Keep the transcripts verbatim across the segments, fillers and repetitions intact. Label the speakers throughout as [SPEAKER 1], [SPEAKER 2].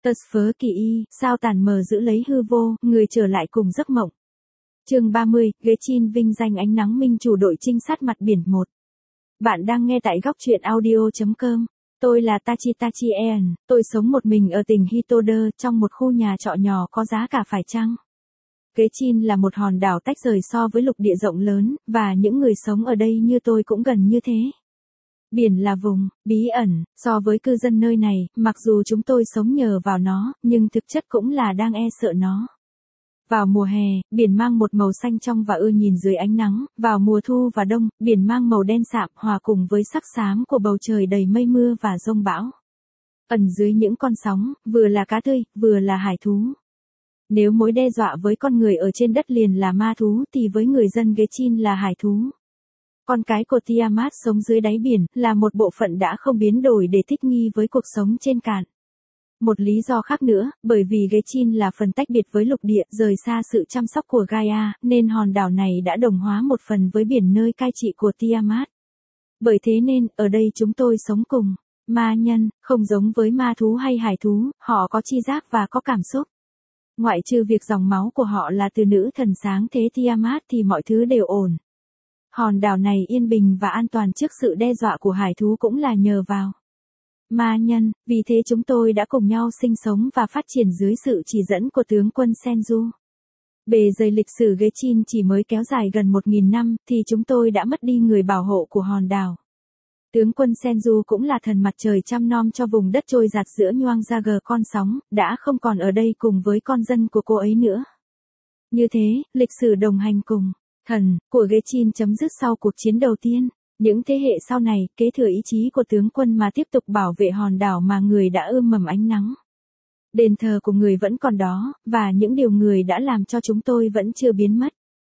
[SPEAKER 1] Tơ phớ kỳ y, sao tàn mờ giữ lấy hư vô, người trở lại cùng giấc mộng. Chương ba mươi, ghế chin vinh danh ánh nắng minh chủ đội trinh sát mặt biển một. Bạn đang nghe tại góc truyện audio chấm com. Tôi là Tachi Tachi En, tôi sống một mình ở tỉnh Hitoder trong một khu nhà trọ nhỏ có giá cả phải chăng. Ghế chin là một hòn đảo tách rời so với lục địa rộng lớn, và những người sống ở đây như tôi cũng gần như thế. Biển là vùng bí ẩn, so với cư dân nơi này, mặc dù chúng tôi sống nhờ vào nó, nhưng thực chất cũng là đang e sợ nó. Vào mùa hè, biển mang một màu xanh trong và ưa nhìn dưới ánh nắng, vào mùa thu và đông, biển mang màu đen sạm hòa cùng với sắc xám của bầu trời đầy mây mưa và giông bão. Ẩn dưới những con sóng, vừa là cá tươi, vừa là hải thú. Nếu mối đe dọa với con người ở trên đất liền là ma thú thì với người dân ghế chin là hải thú. Con cái của Tiamat sống dưới đáy biển, là một bộ phận đã không biến đổi để thích nghi với cuộc sống trên cạn. Một lý do khác nữa, bởi vì ghế chin là phần tách biệt với lục địa, rời xa sự chăm sóc của Gaia, nên hòn đảo này đã đồng hóa một phần với biển nơi cai trị của Tiamat. Bởi thế nên, ở đây chúng tôi sống cùng ma nhân, không giống với ma thú hay hải thú, họ có tri giác và có cảm xúc. Ngoại trừ việc dòng máu của họ là từ nữ thần sáng thế Tiamat thì mọi thứ đều ổn. Hòn đảo này yên bình và an toàn trước sự đe dọa của hải thú cũng là nhờ vào ma nhân, vì thế chúng tôi đã cùng nhau sinh sống và phát triển dưới sự chỉ dẫn của tướng quân Senju. Bề dày lịch sử ghế chin chỉ mới kéo dài gần một nghìn năm, thì chúng tôi đã mất đi người bảo hộ của hòn đảo. Tướng quân Senju cũng là thần mặt trời chăm nom cho vùng đất trôi giạt giữa nhoang Jager con sóng, đã không còn ở đây cùng với con dân của cô ấy nữa. Như thế, lịch sử đồng hành cùng thần của ghế chin chấm dứt sau cuộc chiến đầu tiên. Những thế hệ sau này kế thừa ý chí của tướng quân mà tiếp tục bảo vệ hòn đảo mà người đã ươm mầm ánh nắng. Đền thờ của người vẫn còn đó, và những điều người đã làm cho chúng tôi vẫn chưa biến mất.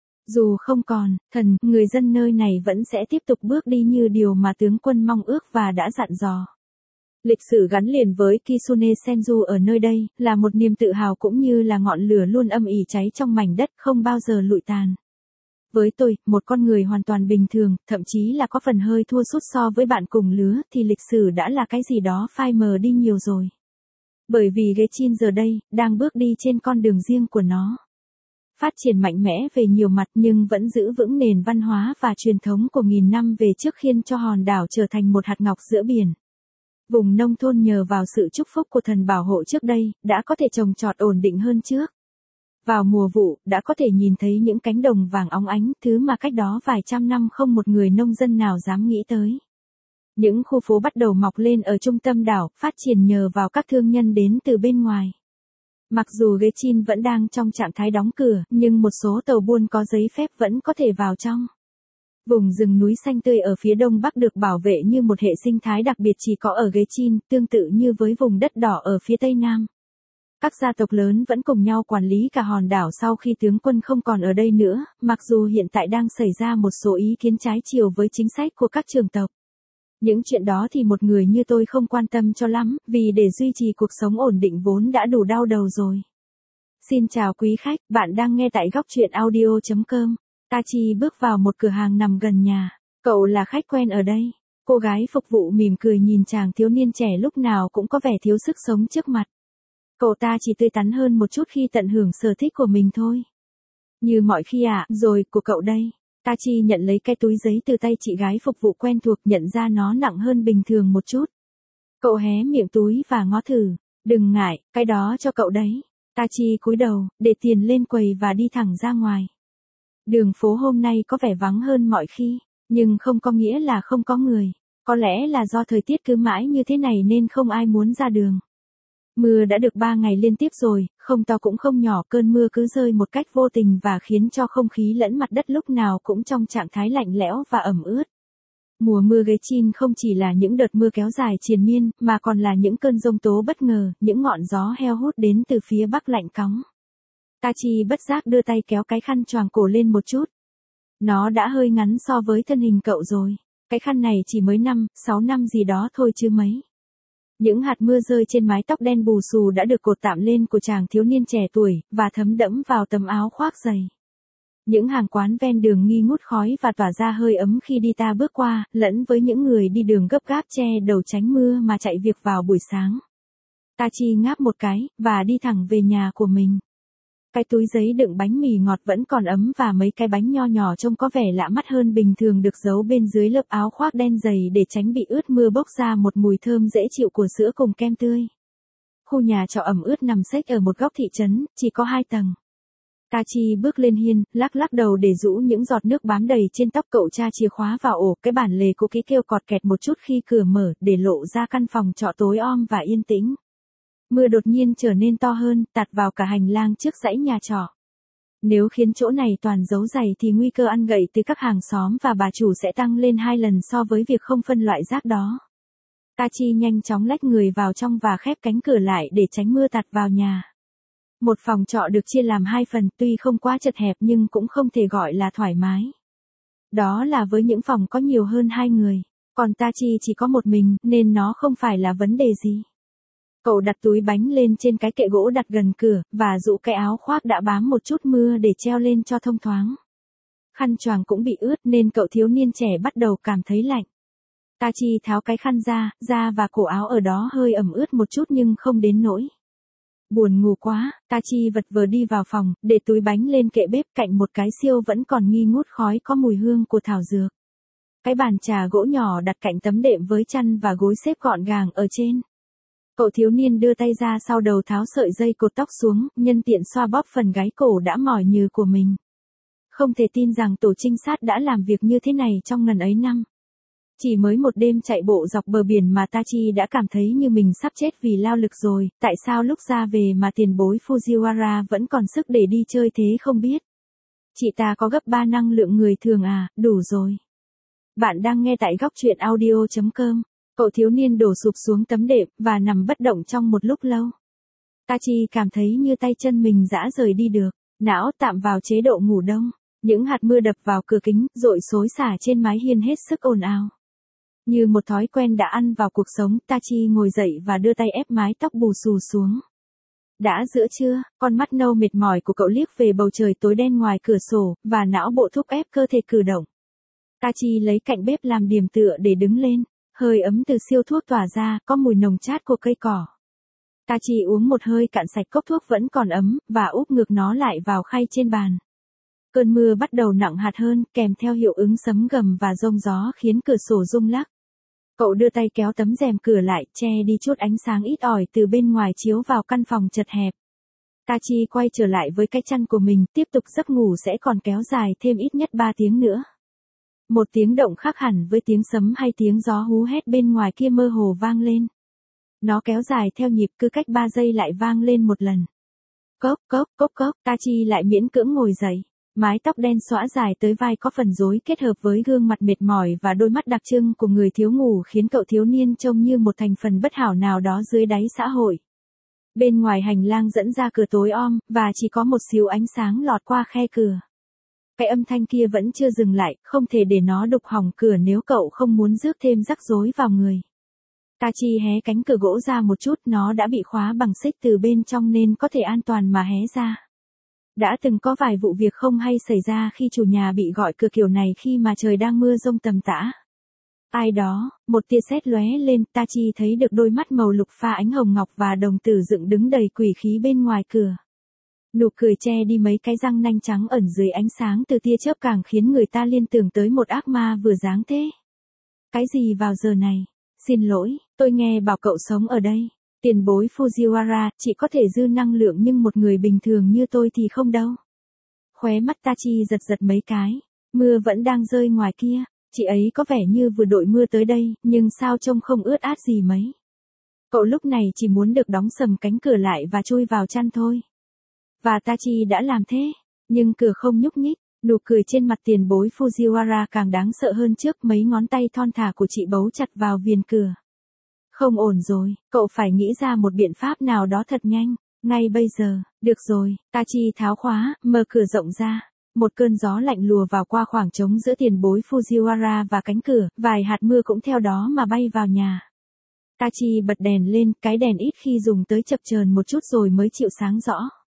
[SPEAKER 1] Dù không còn, thần, người dân nơi này vẫn sẽ tiếp tục bước đi như điều mà tướng quân mong ước và đã dặn dò. Lịch sử gắn liền với Kitsune Senju ở nơi đây, là một niềm tự hào cũng như là ngọn lửa luôn âm ỉ cháy trong mảnh đất không bao giờ lụi tàn. Với tôi, một con người hoàn toàn bình thường, thậm chí là có phần hơi thua sút so với bạn cùng lứa, thì lịch sử đã là cái gì đó phai mờ đi nhiều rồi. Bởi vì ghế chin giờ đây, đang bước đi trên con đường riêng của nó. Phát triển mạnh mẽ về nhiều mặt nhưng vẫn giữ vững nền văn hóa và truyền thống của nghìn năm về trước khiến cho hòn đảo trở thành một hạt ngọc giữa biển. Vùng nông thôn nhờ vào sự chúc phúc của thần bảo hộ trước đây, đã có thể trồng trọt ổn định hơn trước. Vào mùa vụ, đã có thể nhìn thấy những cánh đồng vàng óng ánh, thứ mà cách đó vài trăm năm không một người nông dân nào dám nghĩ tới. Những khu phố bắt đầu mọc lên ở trung tâm đảo, phát triển nhờ vào các thương nhân đến từ bên ngoài. Mặc dù ghế chin vẫn đang trong trạng thái đóng cửa, nhưng một số tàu buôn có giấy phép vẫn có thể vào trong. Vùng rừng núi xanh tươi ở phía đông bắc được bảo vệ như một hệ sinh thái đặc biệt chỉ có ở ghế chin, tương tự như với vùng đất đỏ ở phía tây nam. Các gia tộc lớn vẫn cùng nhau quản lý cả hòn đảo sau khi tướng quân không còn ở đây nữa, mặc dù hiện tại đang xảy ra một số ý kiến trái chiều với chính sách của các trưởng tộc. Những chuyện đó thì một người như tôi không quan tâm cho lắm, vì để duy trì cuộc sống ổn định vốn đã đủ đau đầu rồi. Xin chào quý khách, bạn đang nghe tại góc truyện audio chấm com. Tachi bước vào một cửa hàng nằm gần nhà. Cậu là khách quen ở đây. Cô gái phục vụ mỉm cười nhìn chàng thiếu niên trẻ lúc nào cũng có vẻ thiếu sức sống trước mặt. Cậu ta chỉ tươi tắn hơn một chút khi tận hưởng sở thích của mình thôi. Như mọi khi ạ, à, rồi, của cậu đây. Tachi nhận lấy cái túi giấy từ tay chị gái phục vụ quen thuộc, nhận ra nó nặng hơn bình thường một chút. Cậu hé miệng túi và ngó thử. Đừng ngại, cái đó cho cậu đấy. Tachi cúi đầu, để tiền lên quầy và đi thẳng ra ngoài. Đường phố hôm nay có vẻ vắng hơn mọi khi, nhưng không có nghĩa là không có người. Có lẽ là do thời tiết cứ mãi như thế này nên không ai muốn ra đường. Mưa đã được ba ngày liên tiếp rồi, không to cũng không nhỏ, cơn mưa cứ rơi một cách vô tình và khiến cho không khí lẫn mặt đất lúc nào cũng trong trạng thái lạnh lẽo và ẩm ướt. Mùa mưa ghế chin không chỉ là những đợt mưa kéo dài triền miên, mà còn là những cơn giông tố bất ngờ, những ngọn gió heo hút đến từ phía bắc lạnh cóng. Tachi bất giác đưa tay kéo cái khăn choàng cổ lên một chút. Nó đã hơi ngắn so với thân hình cậu rồi. Cái khăn này chỉ mới năm, sáu năm gì đó thôi chứ mấy. Những hạt mưa rơi trên mái tóc đen bù xù đã được cột tạm lên của chàng thiếu niên trẻ tuổi, và thấm đẫm vào tấm áo khoác dày. Những hàng quán ven đường nghi ngút khói và tỏa ra hơi ấm khi đi ta bước qua, lẫn với những người đi đường gấp gáp che đầu tránh mưa mà chạy việc vào buổi sáng. Tachi ngáp một cái, và đi thẳng về nhà của mình. Cái túi giấy đựng bánh mì ngọt vẫn còn ấm và mấy cái bánh nho nhỏ trông có vẻ lạ mắt hơn bình thường được giấu bên dưới lớp áo khoác đen dày để tránh bị ướt mưa bốc ra một mùi thơm dễ chịu của sữa cùng kem tươi. Khu nhà trọ ẩm ướt nằm xếch ở một góc thị trấn, chỉ có hai tầng. Tachi bước lên hiên, lắc lắc đầu để rũ những giọt nước bám đầy trên tóc cậu tra chìa khóa vào ổ, cái bản lề cũ kỹ kêu cọt kẹt một chút khi cửa mở, để lộ ra căn phòng trọ tối om và yên tĩnh. Mưa đột nhiên trở nên to hơn, tạt vào cả hành lang trước dãy nhà trọ. Nếu khiến chỗ này toàn dấu giày thì nguy cơ ăn gậy từ các hàng xóm và bà chủ sẽ tăng lên hai lần so với việc không phân loại rác đó. Tachi nhanh chóng lách người vào trong và khép cánh cửa lại để tránh mưa tạt vào nhà. Một phòng trọ được chia làm hai phần, tuy không quá chật hẹp nhưng cũng không thể gọi là thoải mái. Đó là với những phòng có nhiều hơn hai người, còn Tachi chỉ có một mình, nên nó không phải là vấn đề gì. Cậu đặt túi bánh lên trên cái kệ gỗ đặt gần cửa, và dụ cái áo khoác đã bám một chút mưa để treo lên cho thông thoáng. Khăn choàng cũng bị ướt nên cậu thiếu niên trẻ bắt đầu cảm thấy lạnh. Tachi tháo cái khăn ra, da và cổ áo ở đó hơi ẩm ướt một chút nhưng không đến nỗi. Buồn ngủ quá, Tachi vật vờ đi vào phòng, để túi bánh lên kệ bếp cạnh một cái siêu vẫn còn nghi ngút khói có mùi hương của thảo dược. Cái bàn trà gỗ nhỏ đặt cạnh tấm đệm với chăn và gối xếp gọn gàng ở trên. Cậu thiếu niên đưa tay ra sau đầu tháo sợi dây cột tóc xuống, nhân tiện xoa bóp phần gáy cổ đã mỏi nhừ của mình. Không thể tin rằng tổ trinh sát đã làm việc như thế này trong ngần ấy năm. Chỉ mới một đêm chạy bộ dọc bờ biển mà Tachi đã cảm thấy như mình sắp chết vì lao lực rồi, tại sao lúc ra về mà tiền bối Fujiwara vẫn còn sức để đi chơi thế không biết. Chị ta có gấp ba năng lượng người thường à, đủ rồi. Bạn đang nghe tại góc truyện audio chấm com. Cậu thiếu niên đổ sụp xuống tấm đệm, và nằm bất động trong một lúc lâu. Tachi cảm thấy như tay chân mình dã rời đi được, não tạm vào chế độ ngủ đông. Những hạt mưa đập vào cửa kính, rội xối xả trên mái hiên hết sức ồn ào. Như một thói quen đã ăn vào cuộc sống, Tachi ngồi dậy và đưa tay ép mái tóc bù xù xuống. Đã giữa trưa, con mắt nâu mệt mỏi của cậu liếc về bầu trời tối đen ngoài cửa sổ, và não bộ thúc ép cơ thể cử động. Tachi lấy cạnh bếp làm điểm tựa để đứng lên. Hơi ấm từ siêu thuốc tỏa ra, có mùi nồng chát của cây cỏ. Tachi uống một hơi cạn sạch cốc thuốc vẫn còn ấm, và úp ngược nó lại vào khay trên bàn. Cơn mưa bắt đầu nặng hạt hơn, kèm theo hiệu ứng sấm gầm và rông gió khiến cửa sổ rung lắc. Cậu đưa tay kéo tấm rèm cửa lại, che đi chút ánh sáng ít ỏi từ bên ngoài chiếu vào căn phòng chật hẹp. Tachi quay trở lại với cái chăn của mình, tiếp tục giấc ngủ sẽ còn kéo dài thêm ít nhất ba tiếng nữa. Một tiếng động khác hẳn với tiếng sấm hay tiếng gió hú hét bên ngoài kia mơ hồ vang lên. Nó kéo dài theo nhịp, cứ cách ba giây lại vang lên một lần. Cốc cốc cốc cốc, Tachi lại miễn cưỡng ngồi dậy. Mái tóc đen xõa dài tới vai có phần rối kết hợp với gương mặt mệt mỏi và đôi mắt đặc trưng của người thiếu ngủ khiến cậu thiếu niên trông như một thành phần bất hảo nào đó dưới đáy xã hội. Bên ngoài hành lang dẫn ra cửa tối om, và chỉ có một xíu ánh sáng lọt qua khe cửa. Cái âm thanh kia vẫn chưa dừng lại, không thể để nó đục hỏng cửa nếu cậu không muốn rước thêm rắc rối vào người. Tachi hé cánh cửa gỗ ra một chút, nó đã bị khóa bằng xích từ bên trong nên có thể an toàn mà hé ra. Đã từng có vài vụ việc không hay xảy ra khi chủ nhà bị gọi cửa kiểu này khi mà trời đang mưa rông tầm tã. Ai đó, một tia sét lóe lên, Tachi thấy được đôi mắt màu lục pha ánh hồng ngọc và đồng tử dựng đứng đầy quỷ khí bên ngoài cửa. Nụ cười che đi mấy cái răng nanh trắng ẩn dưới ánh sáng từ tia chớp càng khiến người ta liên tưởng tới một ác ma vừa giáng thế. Cái gì vào giờ này? Xin lỗi, tôi nghe bảo cậu sống ở đây. Tiền bối Fujiwara, chị có thể dư năng lượng nhưng một người bình thường như tôi thì không đâu. Khóe mắt Tachi giật giật mấy cái. Mưa vẫn đang rơi ngoài kia. Chị ấy có vẻ như vừa đội mưa tới đây, nhưng sao trông không ướt át gì mấy. Cậu lúc này chỉ muốn được đóng sầm cánh cửa lại và chui vào chăn thôi. Và Tachi đã làm thế, nhưng cửa không nhúc nhích, nụ cười trên mặt tiền bối Fujiwara càng đáng sợ hơn trước, mấy ngón tay thon thả của chị bấu chặt vào viền cửa. Không ổn rồi, cậu phải nghĩ ra một biện pháp nào đó thật nhanh, ngay bây giờ, được rồi, Tachi tháo khóa, mở cửa rộng ra. Một cơn gió lạnh lùa vào qua khoảng trống giữa tiền bối Fujiwara và cánh cửa, vài hạt mưa cũng theo đó mà bay vào nhà. Tachi bật đèn lên, cái đèn ít khi dùng tới chập chờn một chút rồi mới chịu sáng rõ.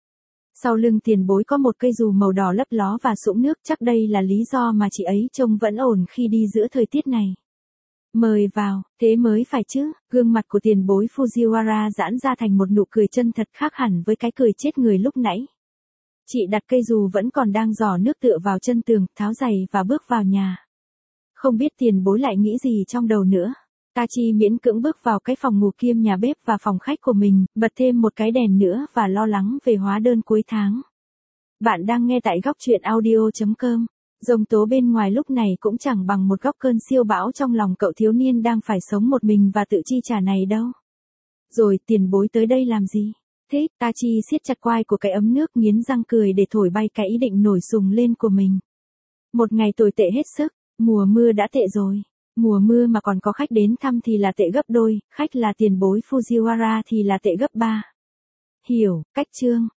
[SPEAKER 1] Sau lưng tiền bối có một cây dù màu đỏ lấp ló và sũng nước, chắc đây là lý do mà chị ấy trông vẫn ổn khi đi giữa thời tiết này. Mời vào, thế mới phải chứ, gương mặt của tiền bối Fujiwara giãn ra thành một nụ cười chân thật khác hẳn với cái cười chết người lúc nãy. Chị đặt cây dù vẫn còn đang giỏ nước tựa vào chân tường, tháo giày và bước vào nhà. Không biết tiền bối lại nghĩ gì trong đầu nữa. Tachi miễn cưỡng bước vào cái phòng ngủ kiêm nhà bếp và phòng khách của mình, bật thêm một cái đèn nữa và lo lắng về hóa đơn cuối tháng. Bạn đang nghe tại góc truyện audio chấm com. Giông tố bên ngoài lúc này cũng chẳng bằng một góc cơn siêu bão trong lòng cậu thiếu niên đang phải sống một mình và tự chi trả này đâu. Rồi, tiền bối tới đây làm gì? Thế, Tachi siết chặt quai của cái ấm nước nghiến răng cười để thổi bay cái ý định nổi sùng lên của mình. Một ngày tồi tệ hết sức, mùa mưa đã tệ rồi. Mùa mưa mà còn có khách đến thăm thì là tệ gấp đôi, khách là tiền bối Fujiwara thì là tệ gấp ba. Hiểu, cách chương.